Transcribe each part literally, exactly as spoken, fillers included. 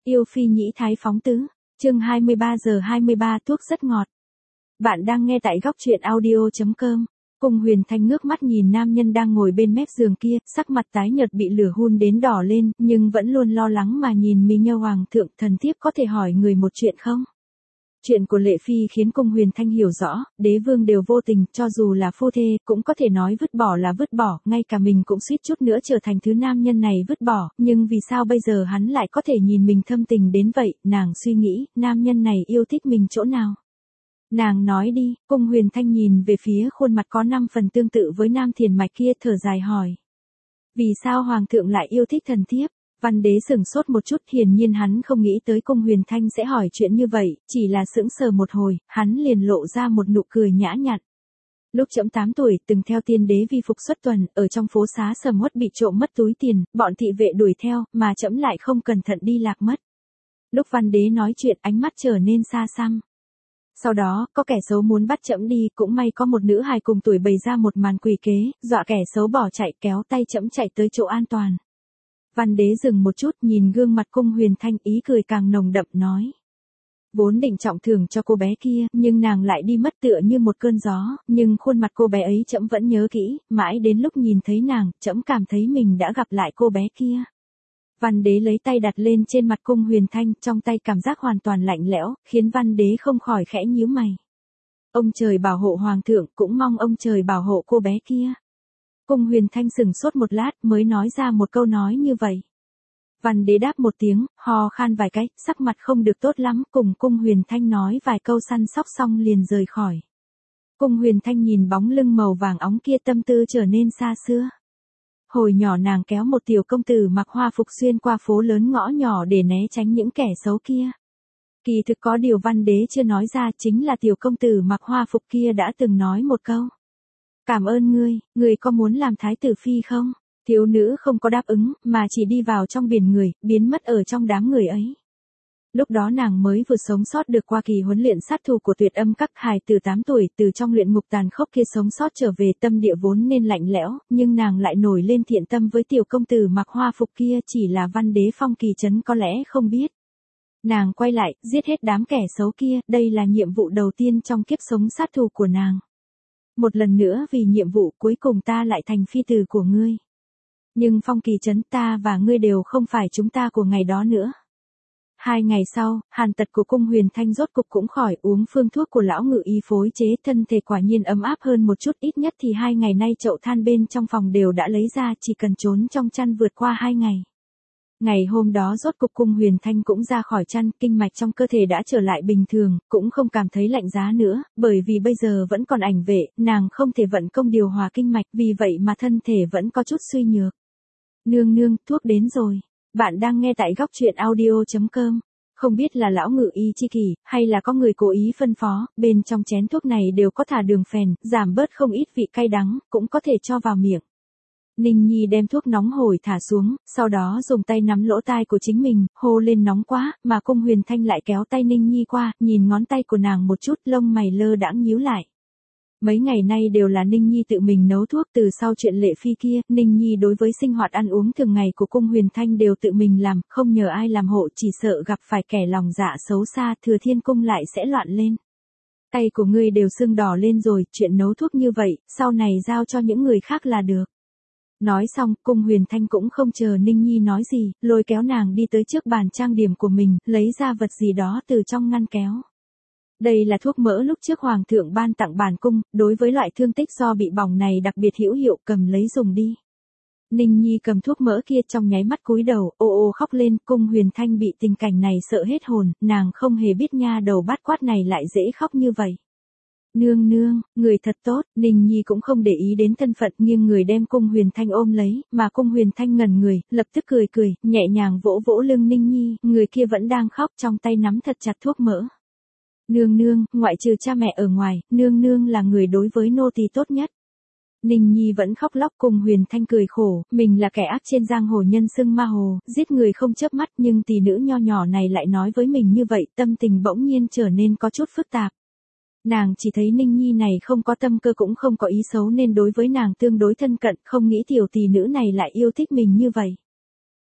Yêu phi nhĩ thái phóng tứ, chương hai mươi ba giờ hai mươi ba thuốc rất ngọt. Bạn đang nghe tại góc truyện audio chấm com. Cung Huyền Thanh ngước mắt nhìn nam nhân đang ngồi bên mép giường kia, sắc mặt tái nhợt bị lửa hun đến đỏ lên, nhưng vẫn luôn lo lắng mà nhìn Mi Nhơ Hoàng thượng, thần thiếp có thể hỏi người một chuyện không? Chuyện của Lệ Phi khiến Cung Huyền Thanh hiểu rõ, đế vương đều vô tình, cho dù là phu thê, cũng có thể nói vứt bỏ là vứt bỏ, ngay cả mình cũng suýt chút nữa trở thành thứ nam nhân này vứt bỏ, nhưng vì sao bây giờ hắn lại có thể nhìn mình thâm tình đến vậy, nàng suy nghĩ, nam nhân này yêu thích mình chỗ nào? Nàng nói đi, Cung Huyền Thanh nhìn về phía khuôn mặt có năm phần tương tự với nam thiền mạch kia thở dài hỏi. Vì sao Hoàng thượng lại yêu thích thần thiếp? Văn đế sửng sốt một chút, hiển nhiên hắn không nghĩ tới Cung Huyền Thanh sẽ hỏi chuyện như vậy, chỉ là sững sờ một hồi, hắn liền lộ ra một nụ cười nhã nhặn. Lúc trẫm tám tuổi, từng theo tiên đế vi phục xuất tuần, ở trong phố xá sầm uất bị trộm mất túi tiền, bọn thị vệ đuổi theo, mà trẫm lại không cẩn thận đi lạc mất. Lúc Văn đế nói chuyện, ánh mắt trở nên xa xăm. Sau đó, có kẻ xấu muốn bắt trẫm đi, cũng may có một nữ hài cùng tuổi bày ra một màn quỷ kế, dọa kẻ xấu bỏ chạy, kéo tay trẫm chạy tới chỗ an toàn. Văn đế dừng một chút, nhìn gương mặt Cung Huyền Thanh, ý cười càng nồng đậm nói. Vốn định trọng thưởng cho cô bé kia, nhưng nàng lại đi mất tựa như một cơn gió, nhưng khuôn mặt cô bé ấy trẫm vẫn nhớ kỹ, mãi đến lúc nhìn thấy nàng, trẫm cảm thấy mình đã gặp lại cô bé kia. Văn đế lấy tay đặt lên trên mặt Cung Huyền Thanh, trong tay cảm giác hoàn toàn lạnh lẽo, khiến văn đế không khỏi khẽ nhíu mày. Ông trời bảo hộ hoàng thượng, cũng mong ông trời bảo hộ cô bé kia. Cung Huyền Thanh sững sốt một lát mới nói ra một câu nói như vậy. Văn đế đáp một tiếng, ho khan vài cái, sắc mặt không được tốt lắm, cùng Cung Huyền Thanh nói vài câu săn sóc xong liền rời khỏi. Cung Huyền Thanh nhìn bóng lưng màu vàng óng kia, tâm tư trở nên xa xưa. Hồi nhỏ nàng kéo một tiểu công tử mặc hoa phục xuyên qua phố lớn ngõ nhỏ để né tránh những kẻ xấu kia. Kỳ thực có điều văn đế chưa nói ra, chính là tiểu công tử mặc hoa phục kia đã từng nói một câu. Cảm ơn ngươi, ngươi có muốn làm thái tử phi không? Thiếu nữ không có đáp ứng, mà chỉ đi vào trong biển người, biến mất ở trong đám người ấy. Lúc đó nàng mới vừa sống sót được qua kỳ huấn luyện sát thủ của Tuyệt Âm Các, hài từ tám tuổi, từ trong luyện ngục tàn khốc kia sống sót trở về, tâm địa vốn nên lạnh lẽo, nhưng nàng lại nổi lên thiện tâm với tiểu công tử mặc hoa phục kia, chỉ là văn đế Phong Kỳ Trấn có lẽ không biết. Nàng quay lại, giết hết đám kẻ xấu kia, đây là nhiệm vụ đầu tiên trong kiếp sống sát thủ của nàng. Một lần nữa vì nhiệm vụ cuối cùng ta lại thành phi tử của ngươi. Nhưng Phong Kỳ Trấn, ta và ngươi đều không phải chúng ta của ngày đó nữa. Hai ngày sau, hàn tật của Cung Huyền Thanh rốt cục cũng khỏi, uống phương thuốc của lão ngự y phối chế, thân thể quả nhiên ấm áp hơn một chút, ít nhất thì hai ngày nay chậu than bên trong phòng đều đã lấy ra, chỉ cần trốn trong chăn vượt qua hai ngày. Ngày hôm đó rốt cục Cung Huyền Thanh cũng ra khỏi chăn, kinh mạch trong cơ thể đã trở lại bình thường, cũng không cảm thấy lạnh giá nữa, bởi vì bây giờ vẫn còn ảnh vệ, nàng không thể vận công điều hòa kinh mạch, vì vậy mà thân thể vẫn có chút suy nhược. Nương nương, thuốc đến rồi. Bạn đang nghe tại góc truyện audio chấm com. Không biết là lão ngự y chi kỷ, hay là có người cố ý phân phó, bên trong chén thuốc này đều có thả đường phèn, giảm bớt không ít vị cay đắng, cũng có thể cho vào miệng. Ninh Nhi đem thuốc nóng hổi thả xuống, sau đó dùng tay nắm lỗ tai của chính mình, hô lên nóng quá, mà Cung Huyền Thanh lại kéo tay Ninh Nhi qua, nhìn ngón tay của nàng một chút, lông mày lơ đãng nhíu lại. Mấy ngày nay đều là Ninh Nhi tự mình nấu thuốc, từ sau chuyện Lệ Phi kia, Ninh Nhi đối với sinh hoạt ăn uống thường ngày của Cung Huyền Thanh đều tự mình làm, không nhờ ai làm hộ, chỉ sợ gặp phải kẻ lòng dạ xấu xa, Thừa Thiên Cung lại sẽ loạn lên. Tay của ngươi đều sưng đỏ lên rồi, chuyện nấu thuốc như vậy, sau này giao cho những người khác là được. Nói xong, Cung Huyền Thanh cũng không chờ Ninh Nhi nói gì, lôi kéo nàng đi tới trước bàn trang điểm của mình, lấy ra vật gì đó từ trong ngăn kéo. Đây là thuốc mỡ lúc trước Hoàng thượng ban tặng bản cung, đối với loại thương tích do bị bỏng này đặc biệt hữu hiệu, cầm lấy dùng đi. Ninh Nhi cầm thuốc mỡ kia trong nháy mắt cúi đầu, ô ô khóc lên, Cung Huyền Thanh bị tình cảnh này sợ hết hồn, nàng không hề biết nha đầu bát quát này lại dễ khóc như vậy. Nương nương, người thật tốt, Ninh Nhi cũng không để ý đến thân phận, nghiêng người đem Cung Huyền Thanh ôm lấy, mà Cung Huyền Thanh ngẩn người, lập tức cười cười, nhẹ nhàng vỗ vỗ lưng Ninh Nhi, người kia vẫn đang khóc, trong tay nắm thật chặt thuốc mỡ. Nương nương, ngoại trừ cha mẹ ở ngoài, nương nương là người đối với nô tỳ tốt nhất. Ninh Nhi vẫn khóc lóc, Cung Huyền Thanh cười khổ, mình là kẻ ác trên giang hồ nhân xưng ma hồ, giết người không chớp mắt, nhưng tỷ nữ nho nhỏ này lại nói với mình như vậy, tâm tình bỗng nhiên trở nên có chút phức tạp. Nàng chỉ thấy Ninh Nhi này không có tâm cơ cũng không có ý xấu nên đối với nàng tương đối thân cận, không nghĩ tiểu tỷ nữ này lại yêu thích mình như vậy.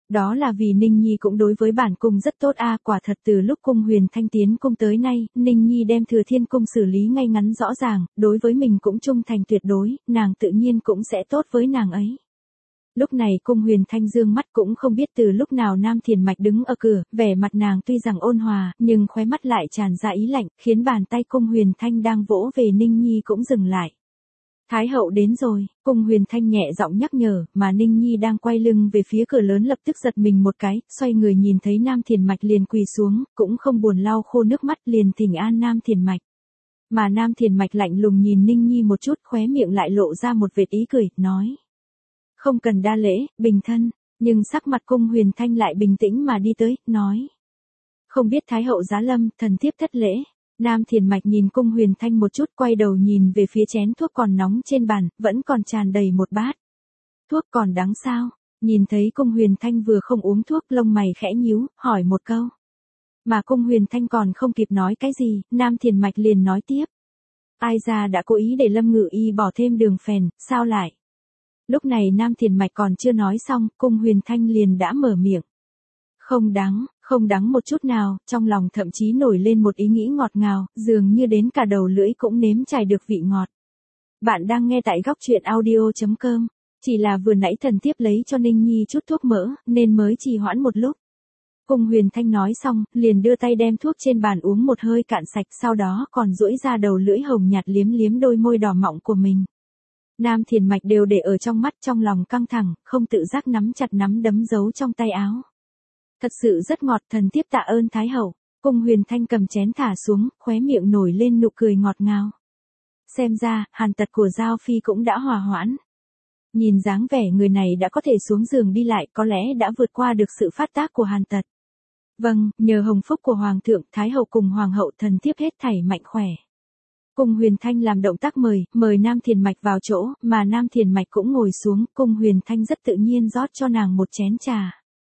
Đó là vì Ninh Nhi cũng đối với bản cung rất tốt a, quả thật từ lúc cung Huyền Thanh tiến cung tới nay, Ninh Nhi đem Thừa Thiên cung xử lý ngay ngắn rõ ràng, đối với mình cũng trung thành tuyệt đối, nàng tự nhiên cũng sẽ tốt với nàng ấy. Lúc này cung Huyền Thanh dương mắt cũng không biết từ lúc nào Nam Thiền Mạch đứng ở cửa, vẻ mặt nàng tuy rằng ôn hòa, nhưng khóe mắt lại tràn ra ý lạnh, khiến bàn tay cung Huyền Thanh đang vỗ về Ninh Nhi cũng dừng lại. Thái hậu đến rồi, cung Huyền Thanh nhẹ giọng nhắc nhở, mà Ninh Nhi đang quay lưng về phía cửa lớn lập tức giật mình một cái, xoay người nhìn thấy Nam Thiền Mạch liền quỳ xuống, cũng không buồn lau khô nước mắt liền thỉnh an Nam Thiền Mạch. Mà Nam Thiền Mạch lạnh lùng nhìn Ninh Nhi một chút, khóe miệng lại lộ ra một vệt ý cười, nói. Không cần đa lễ, bình thân, nhưng sắc mặt cung Huyền Thanh lại bình tĩnh mà đi tới, nói. Không biết Thái hậu giá lâm, thần thiếp thất lễ. Nam Thiền Mạch nhìn cung Huyền Thanh một chút, quay đầu nhìn về phía chén thuốc còn nóng trên bàn, vẫn còn tràn đầy một bát. Thuốc còn đắng sao? Nhìn thấy cung Huyền Thanh vừa không uống thuốc, lông mày khẽ nhíu, hỏi một câu. Mà cung Huyền Thanh còn không kịp nói cái gì, Nam Thiền Mạch liền nói tiếp. Ai ra đã cố ý để Lâm Ngự Y bỏ thêm đường phèn, sao lại? Lúc này Nam Thiền Mạch còn chưa nói xong, cung Huyền Thanh liền đã mở miệng. Không đắng, không đắng một chút nào, trong lòng thậm chí nổi lên một ý nghĩ ngọt ngào, dường như đến cả đầu lưỡi cũng nếm trải được vị ngọt. Bạn đang nghe tại góc truyện audio chấm com, chỉ là vừa nãy thần thiếp lấy cho Ninh Nhi chút thuốc mỡ, nên mới trì hoãn một lúc. Cung Huyền Thanh nói xong, liền đưa tay đem thuốc trên bàn uống một hơi cạn sạch, sau đó còn duỗi ra đầu lưỡi hồng nhạt liếm liếm đôi môi đỏ mọng của mình. Nam Thiền Mạch đều để ở trong mắt, trong lòng căng thẳng, không tự giác nắm chặt nắm đấm giấu trong tay áo. Thật sự rất ngọt, thần thiếp tạ ơn Thái hậu. Cung Huyền Thanh cầm chén thả xuống, khóe miệng nổi lên nụ cười ngọt ngào. Xem ra, hàn tật của Giao Phi cũng đã hòa hoãn. Nhìn dáng vẻ người này đã có thể xuống giường đi lại, có lẽ đã vượt qua được sự phát tác của hàn tật. Vâng, nhờ hồng phúc của Hoàng thượng, Thái hậu cùng Hoàng hậu, thần thiếp hết thảy mạnh khỏe. Cung Huyền Thanh làm động tác mời, mời Nam Thiền Mạch vào chỗ, mà Nam Thiền Mạch cũng ngồi xuống, Cung Huyền Thanh rất tự nhiên rót cho nàng một chén trà.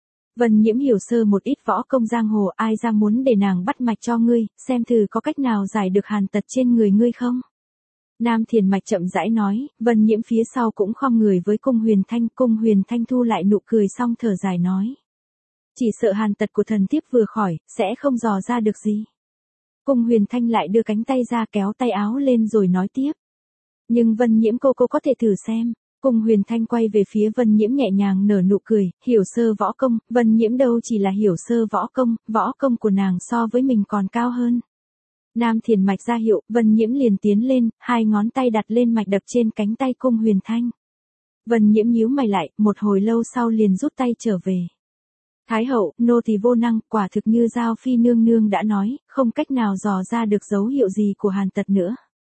Vân Nhiễm hiểu sơ một ít võ công giang hồ, ai ra muốn để nàng bắt mạch cho ngươi, xem thử có cách nào giải được hàn tật trên người ngươi không? Nam Thiền Mạch chậm rãi nói, Vân Nhiễm phía sau cũng khom người với Cung Huyền Thanh, Cung Huyền Thanh thu lại nụ cười xong thở dài nói. Chỉ sợ hàn tật của thần thiếp vừa khỏi, sẽ không dò ra được gì. Cung Huyền Thanh lại đưa cánh tay ra kéo tay áo lên rồi nói tiếp. Nhưng Vân Nhiễm cô cô có thể thử xem. Cung Huyền Thanh quay về phía Vân Nhiễm nhẹ nhàng nở nụ cười, hiểu sơ võ công, Vân Nhiễm đâu chỉ là hiểu sơ võ công, võ công của nàng so với mình còn cao hơn. Nam Thiền Mạch ra hiệu, Vân Nhiễm liền tiến lên, hai ngón tay đặt lên mạch đập trên cánh tay Cung Huyền Thanh. Vân Nhiễm nhíu mày lại, một hồi lâu sau liền rút tay trở về. Thái hậu, nô tỳ vô năng, quả thực như Giao Phi nương nương đã nói, không cách nào dò ra được dấu hiệu gì của hàn tật nữa.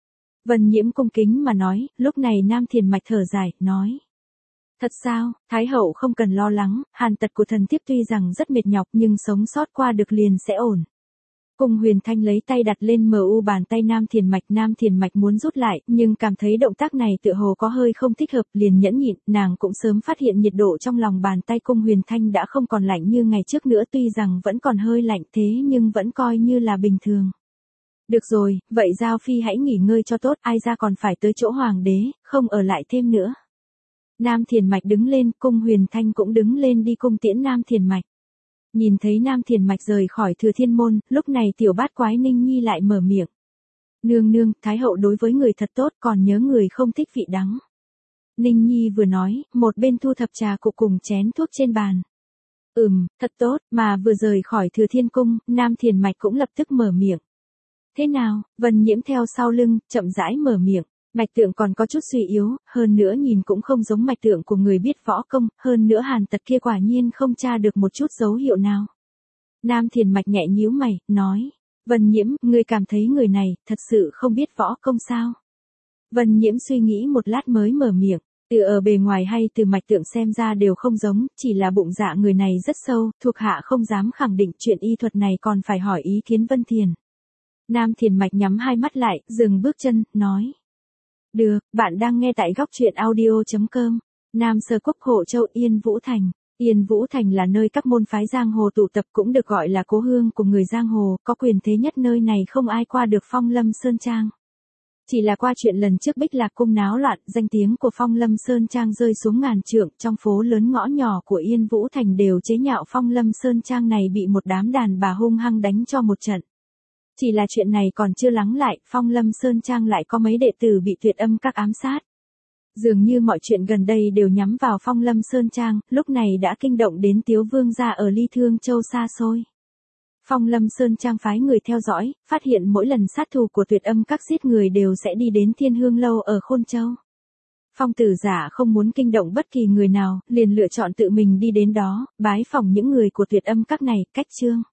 Vân Nhiễm cung kính mà nói, lúc này Nam Thiền Mạch thở dài, nói. Thật sao, Thái hậu không cần lo lắng, hàn tật của thần thiếp tuy rằng rất mệt nhọc nhưng sống sót qua được liền sẽ ổn. Cung Huyền Thanh lấy tay đặt lên mờ u bàn tay Nam Thiền Mạch, Nam Thiền Mạch muốn rút lại, nhưng cảm thấy động tác này tựa hồ có hơi không thích hợp, liền nhẫn nhịn, nàng cũng sớm phát hiện nhiệt độ trong lòng bàn tay Cung Huyền Thanh đã không còn lạnh như ngày trước nữa, tuy rằng vẫn còn hơi lạnh thế nhưng vẫn coi như là bình thường. Được rồi, vậy Giao Phi hãy nghỉ ngơi cho tốt, ai ra còn phải tới chỗ Hoàng đế, không ở lại thêm nữa. Nam Thiền Mạch đứng lên, Cung Huyền Thanh cũng đứng lên đi cung tiễn Nam Thiền Mạch. Nhìn thấy Nam Thiền Mạch rời khỏi Thừa Thiên môn, lúc này tiểu bát quái Ninh Nhi lại mở miệng. Nương nương, Thái hậu đối với người thật tốt, còn nhớ người không thích vị đắng. Ninh Nhi vừa nói, một bên thu thập trà cụ cùng chén thuốc trên bàn. Ừm, thật tốt, mà vừa rời khỏi Thừa Thiên cung, Nam Thiền Mạch cũng lập tức mở miệng. Thế nào, Vân Nhiễm theo sau lưng, chậm rãi mở miệng. Mạch tượng còn có chút suy yếu, hơn nữa nhìn cũng không giống mạch tượng của người biết võ công, hơn nữa hàn tật kia quả nhiên không tra được một chút dấu hiệu nào. Nam Thiền Mạch nhẹ nhíu mày, nói. Vân Nhiễm, ngươi cảm thấy người này, thật sự không biết võ công sao? Vân Nhiễm suy nghĩ một lát mới mở miệng. Từ ở bề ngoài hay từ mạch tượng xem ra đều không giống, chỉ là bụng dạ người này rất sâu, thuộc hạ không dám khẳng định, chuyện y thuật này còn phải hỏi ý kiến Vân Thiền. Nam Thiền Mạch nhắm hai mắt lại, dừng bước chân, nói. Được, bạn đang nghe tại góc truyện audio chấm com. Nam Sơ Quốc Hộ Châu Yên Vũ Thành. Yên Vũ Thành là nơi các môn phái giang hồ tụ tập, cũng được gọi là cố hương của người giang hồ, có quyền thế nhất nơi này không ai qua được Phong Lâm Sơn Trang. Chỉ là qua chuyện lần trước Bích Lạc cung náo loạn, danh tiếng của Phong Lâm Sơn Trang rơi xuống ngàn trượng, trong phố lớn ngõ nhỏ của Yên Vũ Thành đều chế nhạo Phong Lâm Sơn Trang này bị một đám đàn bà hung hăng đánh cho một trận. Chỉ là chuyện này còn chưa lắng lại, Phong Lâm Sơn Trang lại có mấy đệ tử bị tuyệt âm các ám sát. Dường như mọi chuyện gần đây đều nhắm vào Phong Lâm Sơn Trang, lúc này đã kinh động đến Tiếu Vương gia ở Ly Thương Châu xa xôi. Phong Lâm Sơn Trang phái người theo dõi, phát hiện mỗi lần sát thủ của tuyệt âm các giết người đều sẽ đi đến Thiên Hương Lâu ở Khôn Châu. Phong tử giả không muốn kinh động bất kỳ người nào, liền lựa chọn tự mình đi đến đó, bái phỏng những người của tuyệt âm các này, cách chương.